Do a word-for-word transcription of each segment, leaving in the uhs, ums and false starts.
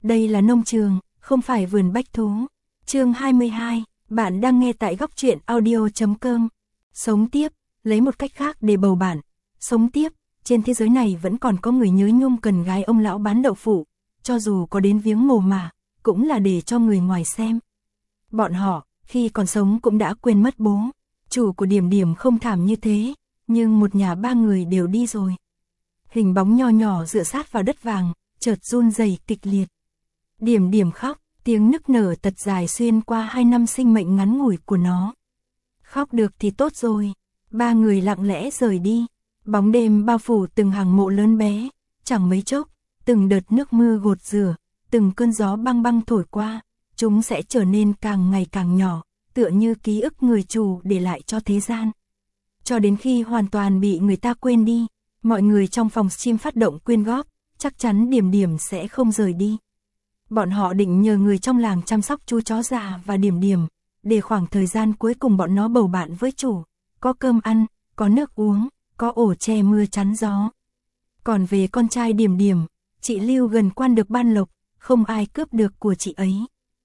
đây là nông trường, không phải vườn bách thú. Chương hai mươi hai, bạn đang nghe tại góc truyện audio chấm com. Sống tiếp, lấy một cách khác để bầu bạn. Sống tiếp, trên thế giới này vẫn còn có người nhớ nhung cần gái ông lão bán đậu phụ, cho dù có đến viếng mồ mà, cũng là để cho người ngoài xem. Bọn họ, khi còn sống cũng đã quên mất bố. Chủ của Điểm Điểm không thảm như thế, nhưng một nhà ba người đều đi rồi. Hình bóng nho nhỏ dựa sát vào đất vàng, chợt run rẩy kịch liệt. Điểm Điểm khóc, tiếng nức nở tật dài xuyên qua hai năm sinh mệnh ngắn ngủi của nó. Khóc được thì tốt rồi. Ba người lặng lẽ rời đi. Bóng đêm bao phủ từng hàng mộ lớn bé, chẳng mấy chốc, từng đợt nước mưa gột rửa, từng cơn gió băng băng thổi qua, chúng sẽ trở nên càng ngày càng nhỏ, tựa như ký ức người chủ để lại cho thế gian. Cho đến khi hoàn toàn bị người ta quên đi, mọi người trong phòng stream phát động quyên góp, chắc chắn Điểm Điểm sẽ không rời đi. Bọn họ định nhờ người trong làng chăm sóc chú chó già và Điểm Điểm, để khoảng thời gian cuối cùng bọn nó bầu bạn với chủ, có cơm ăn, có nước uống, có ổ che mưa chắn gió. Còn về con trai Điểm Điểm, chị Lưu gần quan được ban lộc, không ai cướp được của chị ấy.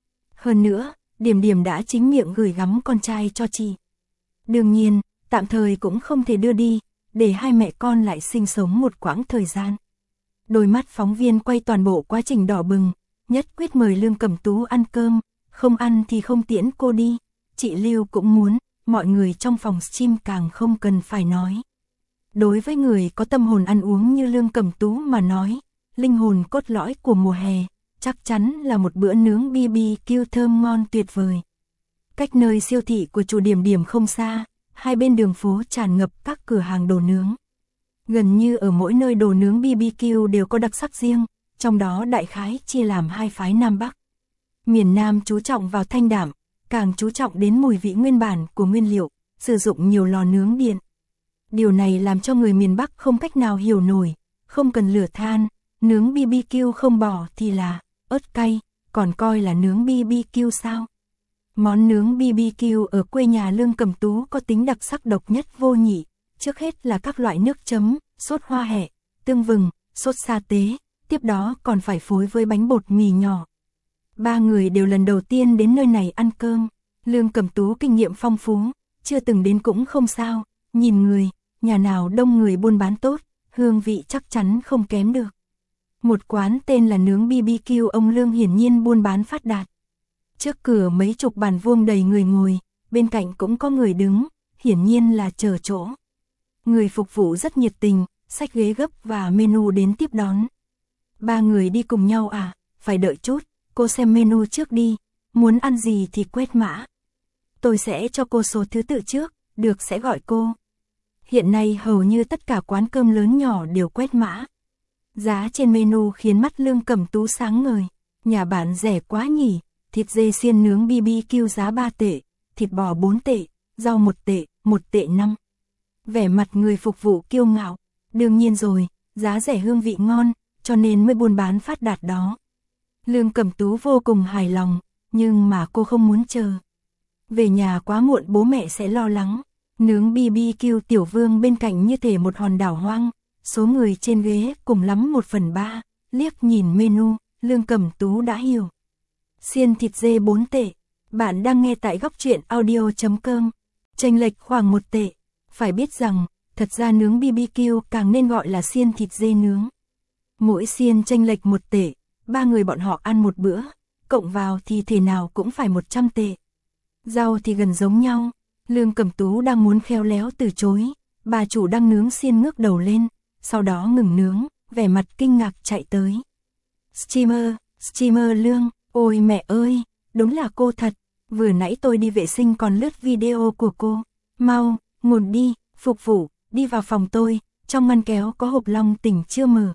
Hơn nữa, Điểm Điểm đã chính miệng gửi gắm con trai cho chị. Đương nhiên, tạm thời cũng không thể đưa đi, để hai mẹ con lại sinh sống một quãng thời gian. Đôi mắt phóng viên quay toàn bộ quá trình đỏ bừng, nhất quyết mời Lương Cẩm Tú ăn cơm, không ăn thì không tiễn cô đi. Chị Lưu cũng muốn, mọi người trong phòng stream càng không cần phải nói. Đối với người có tâm hồn ăn uống như Lương Cẩm Tú mà nói, linh hồn cốt lõi của mùa hè, chắc chắn là một bữa nướng bê bê kiu thơm ngon tuyệt vời. Cách nơi siêu thị của chủ Điểm Điểm không xa, hai bên đường phố tràn ngập các cửa hàng đồ nướng. Gần như ở mỗi nơi đồ nướng bê bê kiu đều có đặc sắc riêng, trong đó đại khái chia làm hai phái Nam Bắc. Miền Nam chú trọng vào thanh đạm, càng chú trọng đến mùi vị nguyên bản của nguyên liệu, sử dụng nhiều lò nướng điện. Điều này làm cho người miền Bắc không cách nào hiểu nổi, không cần lửa than, nướng bê bê kiu không bỏ thì là ớt cay, còn coi là nướng bê bê kiu sao? Món nướng bê bê kiu ở quê nhà Lương Cẩm Tú có tính đặc sắc độc nhất vô nhị, trước hết là các loại nước chấm, sốt hoa hẹ, tương vừng, sốt sa tế, tiếp đó còn phải phối với bánh bột mì nhỏ. Ba người đều lần đầu tiên đến nơi này ăn cơm, Lương Cẩm Tú kinh nghiệm phong phú, chưa từng đến cũng không sao, nhìn người, nhà nào đông người buôn bán tốt, hương vị chắc chắn không kém được. Một quán tên là nướng bê bê kiu ông Lương hiển nhiên buôn bán phát đạt. Trước cửa mấy chục bàn vuông đầy người ngồi, bên cạnh cũng có người đứng, hiển nhiên là chờ chỗ. Người phục vụ rất nhiệt tình, xách ghế gấp và menu đến tiếp đón. Ba người đi cùng nhau à, phải đợi chút, cô xem menu trước đi, muốn ăn gì thì quét mã. Tôi sẽ cho cô số thứ tự trước, được sẽ gọi cô. Hiện nay hầu như tất cả quán cơm lớn nhỏ đều quét mã. Giá trên menu khiến mắt Lương Cẩm Tú sáng ngời, nhà bạn rẻ quá nhỉ, thịt dê xiên nướng bê bê kiu giá ba tệ, thịt bò bốn tệ, rau một tệ, một tệ năm. Vẻ mặt người phục vụ kiêu ngạo, đương nhiên rồi, giá rẻ hương vị ngon, cho nên mới buôn bán phát đạt đó. Lương Cẩm Tú vô cùng hài lòng, nhưng mà cô không muốn chờ. Về nhà quá muộn bố mẹ sẽ lo lắng, nướng bê bê kiu Tiểu Vương bên cạnh như thể một hòn đảo hoang, số người trên ghế cùng lắm một phần ba, liếc nhìn menu, Lương Cẩm Tú đã hiểu. Xiên thịt dê bốn tệ, bạn đang nghe tại góc truyện audio chấm com, chênh lệch khoảng một tệ. Phải biết rằng, thật ra nướng bê bê kiu càng nên gọi là xiên thịt dê nướng. Mỗi xiên chênh lệch một tệ, ba người bọn họ ăn một bữa, cộng vào thì thể nào cũng phải một trăm tệ. Rau thì gần giống nhau, Lương Cẩm Tú đang muốn khéo léo từ chối, bà chủ đang nướng xiên ngước đầu lên, sau đó ngừng nướng, vẻ mặt kinh ngạc chạy tới. Streamer, streamer Lương, ôi mẹ ơi, đúng là cô thật, vừa nãy tôi đi vệ sinh còn lướt video của cô, mau, ngồi đi, phục vụ, đi vào phòng tôi, trong ngăn kéo có hộp long tỉnh chưa mở.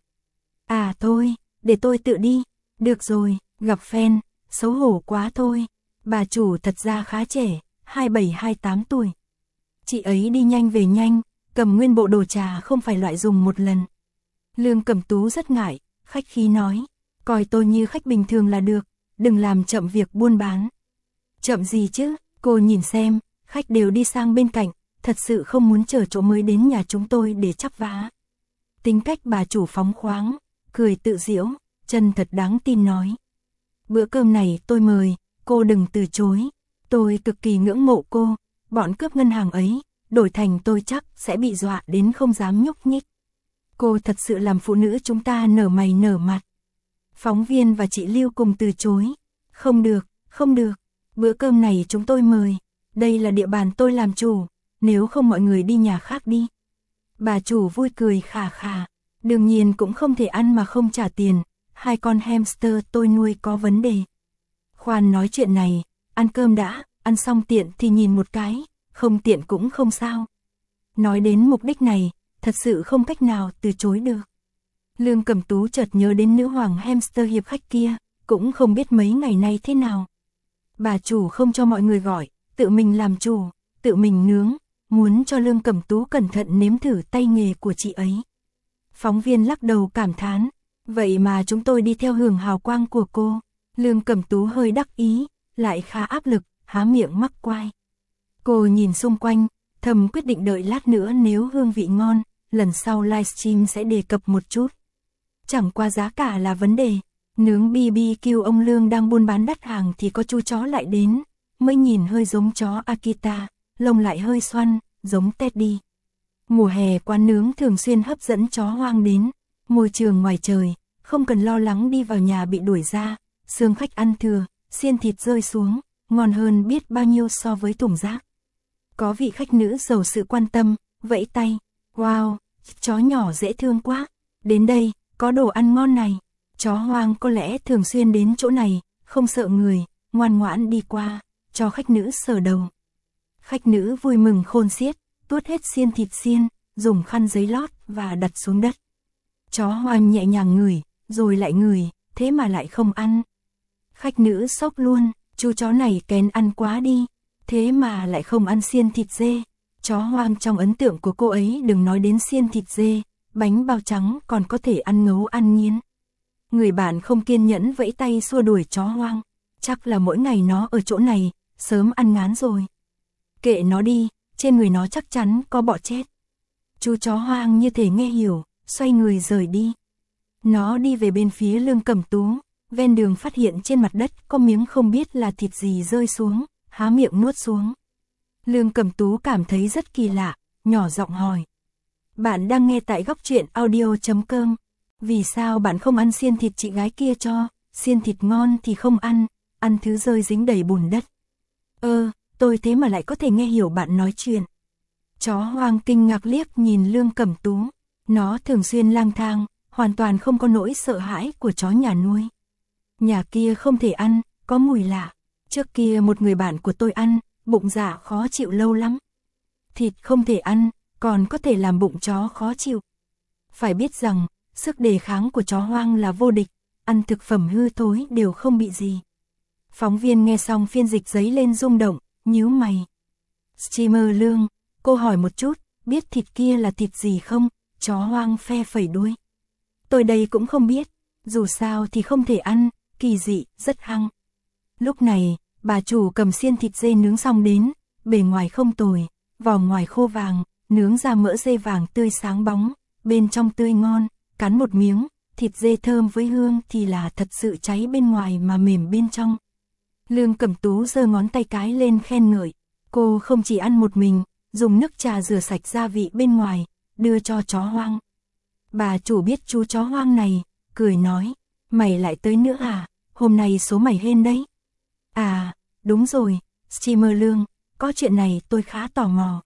À thôi, để tôi tự đi, được rồi, gặp fan, xấu hổ quá thôi, bà chủ thật ra khá trẻ, hai mươi bảy hai mươi tám tuổi. Chị ấy đi nhanh về nhanh, cầm nguyên bộ đồ trà không phải loại dùng một lần. Lương Cẩm Tú rất ngại, khách khí nói, coi tôi như khách bình thường là được, đừng làm chậm việc buôn bán. Chậm gì chứ, cô nhìn xem, khách đều đi sang bên cạnh, thật sự không muốn chờ chỗ mới đến nhà chúng tôi để chắp vá. Tính cách bà chủ phóng khoáng, cười tự giễu, chân thật đáng tin nói, Bữa cơm này tôi mời, cô đừng từ chối. Tôi cực kỳ ngưỡng mộ cô, bọn cướp ngân hàng ấy, đổi thành tôi chắc sẽ bị dọa đến không dám nhúc nhích. Cô thật sự làm phụ nữ chúng ta nở mày nở mặt. Phóng viên và chị Lưu cùng từ chối. Không được, không được, bữa cơm này chúng tôi mời, đây là địa bàn tôi làm chủ, nếu không mọi người đi nhà khác đi. Bà chủ vui cười khà khà, đương nhiên cũng không thể ăn mà không trả tiền, hai con hamster tôi nuôi có vấn đề. Khoan nói chuyện này, ăn cơm đã, ăn xong tiện thì nhìn một cái, không tiện cũng không sao. Nói đến mục đích này, thật sự không cách nào từ chối được. Lương Cẩm Tú chợt nhớ đến nữ hoàng hamster hiệp khách kia, cũng không biết mấy ngày nay thế nào. Bà chủ không cho mọi người gọi, tự mình làm chủ, tự mình nướng, muốn cho Lương Cẩm Tú cẩn thận nếm thử tay nghề của chị ấy. Phóng viên lắc đầu cảm thán, vậy mà chúng tôi đi theo hưởng hào quang của cô. Lương Cẩm Tú hơi đắc ý, lại khá áp lực, há miệng mắc quai. Cô nhìn xung quanh, thầm quyết định đợi lát nữa nếu hương vị ngon, lần sau livestream sẽ đề cập một chút. Chẳng qua giá cả là vấn đề, nướng bê bê kiu ông Lương đang buôn bán đắt hàng thì có chú chó lại đến, mới nhìn hơi giống chó Akita, lông lại hơi xoăn, giống Teddy. Mùa hè quán nướng thường xuyên hấp dẫn chó hoang đến, môi trường ngoài trời, không cần lo lắng đi vào nhà bị đuổi ra, xương khách ăn thừa, xiên thịt rơi xuống, ngon hơn biết bao nhiêu so với thùng rác. Có vị khách nữ giàu sự quan tâm, vẫy tay, wow, chó nhỏ dễ thương quá, đến đây, có đồ ăn ngon này. Chó hoang có lẽ thường xuyên đến chỗ này, không sợ người, ngoan ngoãn đi qua, cho khách nữ sờ đầu. Khách nữ vui mừng khôn xiết, tuốt hết xiên thịt xiên, dùng khăn giấy lót và đặt xuống đất. Chó hoang nhẹ nhàng ngửi, rồi lại ngửi, thế mà lại không ăn. Khách nữ sốc luôn, chú chó này kén ăn quá đi, thế mà lại không ăn xiên thịt dê. Chó hoang trong ấn tượng của cô ấy đừng nói đến xiên thịt dê, bánh bao trắng còn có thể ăn ngấu ăn nghiến. Người bạn không kiên nhẫn vẫy tay xua đuổi chó hoang, chắc là mỗi ngày nó ở chỗ này, sớm ăn ngán rồi. Kệ nó đi, trên người nó chắc chắn có bọ chết. Chú chó hoang như thể nghe hiểu, xoay người rời đi. Nó đi về bên phía Lương Cẩm Tú, ven đường phát hiện trên mặt đất có miếng không biết là thịt gì rơi xuống, há miệng nuốt xuống. Lương Cẩm Tú cảm thấy rất kỳ lạ, nhỏ giọng hỏi. Bạn đang nghe tại góc truyện audio chấm com. Vì sao bạn không ăn xiên thịt chị gái kia cho, xiên thịt ngon thì không ăn, ăn thứ rơi dính đầy bùn đất. Ơ, tôi thế mà lại có thể nghe hiểu bạn nói chuyện. Chó hoang kinh ngạc liếc nhìn Lương Cẩm Tú, nó thường xuyên lang thang, hoàn toàn không có nỗi sợ hãi của chó nhà nuôi. Nhà kia không thể ăn, có mùi lạ, trước kia một người bạn của tôi ăn, bụng dạ khó chịu lâu lắm. Thịt không thể ăn, còn có thể làm bụng chó khó chịu. Phải biết rằng, sức đề kháng của chó hoang là vô địch, ăn thực phẩm hư thối đều không bị gì. Phóng viên nghe xong phiên dịch giấy lên rung động, nhíu mày. Streamer Lương, cô hỏi một chút, biết thịt kia là thịt gì không? Chó hoang phe phẩy đuôi. Tôi đây cũng không biết, dù sao thì không thể ăn, kỳ dị, rất hăng. Lúc này, bà chủ cầm xiên thịt dê nướng xong đến, bề ngoài không tồi, vỏ ngoài khô vàng, nướng ra mỡ dê vàng tươi sáng bóng, bên trong tươi ngon, cắn một miếng, thịt dê thơm với hương thì là thật sự cháy bên ngoài mà mềm bên trong. Lương Cẩm Tú giơ ngón tay cái lên khen ngợi, cô không chỉ ăn một mình, dùng nước trà rửa sạch gia vị bên ngoài, đưa cho chó hoang. Bà chủ biết chú chó hoang này, cười nói, mày lại tới nữa à, hôm nay số mày hên đấy. À, đúng rồi, streamer Lương, có chuyện này tôi khá tò mò.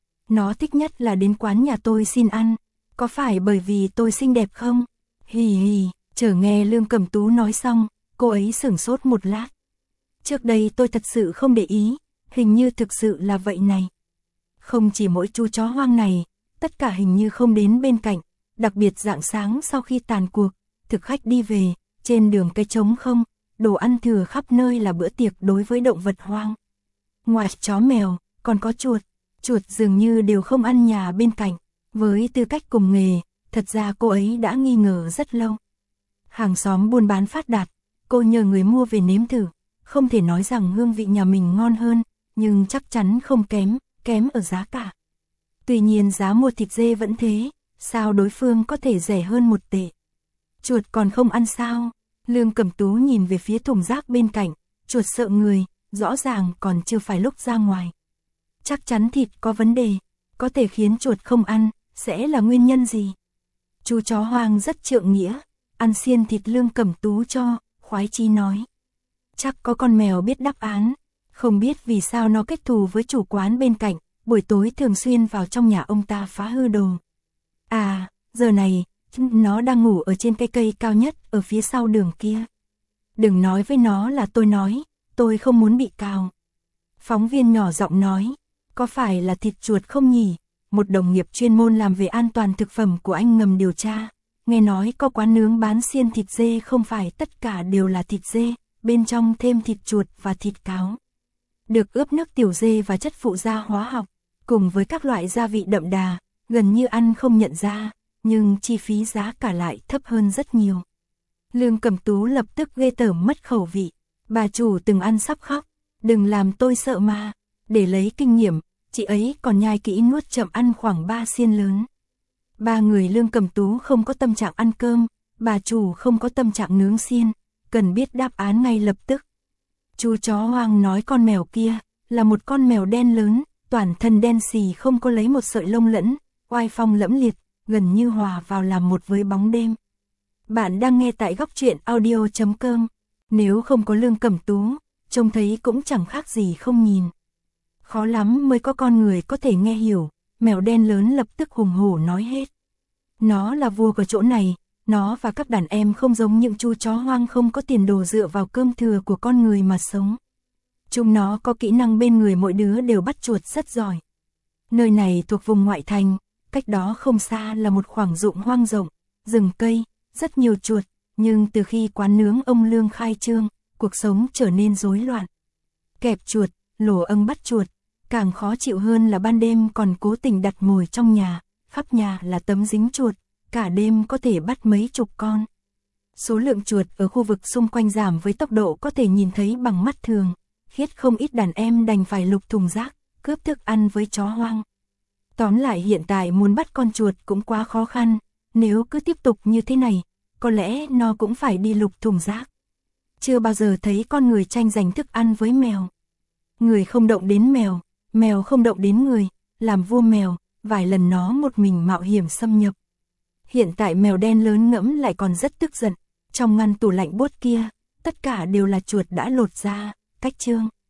Nó thích nhất là đến quán nhà tôi xin ăn, có phải bởi vì tôi xinh đẹp không? Hì hì, chờ nghe Lương Cẩm Tú nói xong, cô ấy sửng sốt một lát. Trước đây tôi thật sự không để ý, hình như thực sự là vậy này. Không chỉ mỗi chú chó hoang này, tất cả hình như không đến bên cạnh, đặc biệt rạng sáng sau khi tàn cuộc, thực khách đi về, trên đường cái trống không, đồ ăn thừa khắp nơi là bữa tiệc đối với động vật hoang. Ngoài chó mèo, còn có chuột, chuột dường như đều không ăn nhà bên cạnh, với tư cách cùng nghề, thật ra cô ấy đã nghi ngờ rất lâu. Hàng xóm buôn bán phát đạt, cô nhờ người mua về nếm thử, không thể nói rằng hương vị nhà mình ngon hơn, nhưng chắc chắn không kém, kém ở giá cả. Tuy nhiên giá mua thịt dê vẫn thế, sao đối phương có thể rẻ hơn một tệ? Chuột còn không ăn sao? Lương Cẩm Tú nhìn về phía thùng rác bên cạnh, chuột sợ người, rõ ràng còn chưa phải lúc ra ngoài. Chắc chắn thịt có vấn đề, có thể khiến chuột không ăn, sẽ là nguyên nhân gì? Chú chó hoang rất trượng nghĩa, ăn xiên thịt Lương Cẩm Tú cho, khoái chí nói. Chắc có con mèo biết đáp án, không biết vì sao nó kết thù với chủ quán bên cạnh, buổi tối thường xuyên vào trong nhà ông ta phá hư đồ. À, giờ này, nó đang ngủ ở trên cây cây cao nhất ở phía sau đường kia. Đừng nói với nó là tôi nói, tôi không muốn bị cào. Phóng viên nhỏ giọng nói, có phải là thịt chuột không nhỉ? Một đồng nghiệp chuyên môn làm về an toàn thực phẩm của anh ngầm điều tra. Nghe nói có quán nướng bán xiên thịt dê không phải tất cả đều là thịt dê, bên trong thêm thịt chuột và thịt cáo. Được ướp nước tiểu dê và chất phụ gia hóa học, cùng với các loại gia vị đậm đà, gần như ăn không nhận ra, nhưng chi phí giá cả lại thấp hơn rất nhiều. Lương Cẩm Tú lập tức ghê tởm mất khẩu vị. Bà chủ từng ăn sắp khóc, đừng làm tôi sợ mà. Để lấy kinh nghiệm, chị ấy còn nhai kỹ nuốt chậm ăn khoảng ba xiên lớn. Ba người Lương Cẩm Tú không có tâm trạng ăn cơm, bà chủ không có tâm trạng nướng xiên, cần biết đáp án ngay lập tức. Chú chó hoang nói con mèo kia là một con mèo đen lớn, toàn thân đen xì không có lấy một sợi lông lẫn, oai phong lẫm liệt, gần như hòa vào làm một với bóng đêm. Bạn đang nghe tại góc truyện audio chấm com. Nếu không có Lương Cẩm Tú, trông thấy cũng chẳng khác gì không nhìn. Khó lắm mới có con người có thể nghe hiểu, mèo đen lớn lập tức hùng hổ nói hết. Nó là vua của chỗ này, nó và các đàn em không giống những chú chó hoang không có tiền đồ dựa vào cơm thừa của con người mà sống. Chúng nó có kỹ năng bên người, mỗi đứa đều bắt chuột rất giỏi. Nơi này thuộc vùng ngoại thành, cách đó không xa là một khoảng ruộng hoang rộng, rừng cây, rất nhiều chuột, nhưng từ khi quán nướng ông Lương khai trương, cuộc sống trở nên rối loạn. Kẹp chuột, lổ âng bắt chuột, càng khó chịu hơn là ban đêm còn cố tình đặt mồi trong nhà, khắp nhà là tấm dính chuột, cả đêm có thể bắt mấy chục con. Số lượng chuột ở khu vực xung quanh giảm với tốc độ có thể nhìn thấy bằng mắt thường, khiến không ít đàn em đành phải lục thùng rác, cướp thức ăn với chó hoang. Tóm lại hiện tại muốn bắt con chuột cũng quá khó khăn, nếu cứ tiếp tục như thế này, có lẽ nó cũng phải đi lục thùng rác. Chưa bao giờ thấy con người tranh giành thức ăn với mèo. Người không động đến mèo, mèo không động đến người, làm vua mèo, vài lần nó một mình mạo hiểm xâm nhập. Hiện tại mèo đen lớn ngẫm lại còn rất tức giận, trong ngăn tủ lạnh buốt kia, tất cả đều là chuột đã lột ra, cách trương.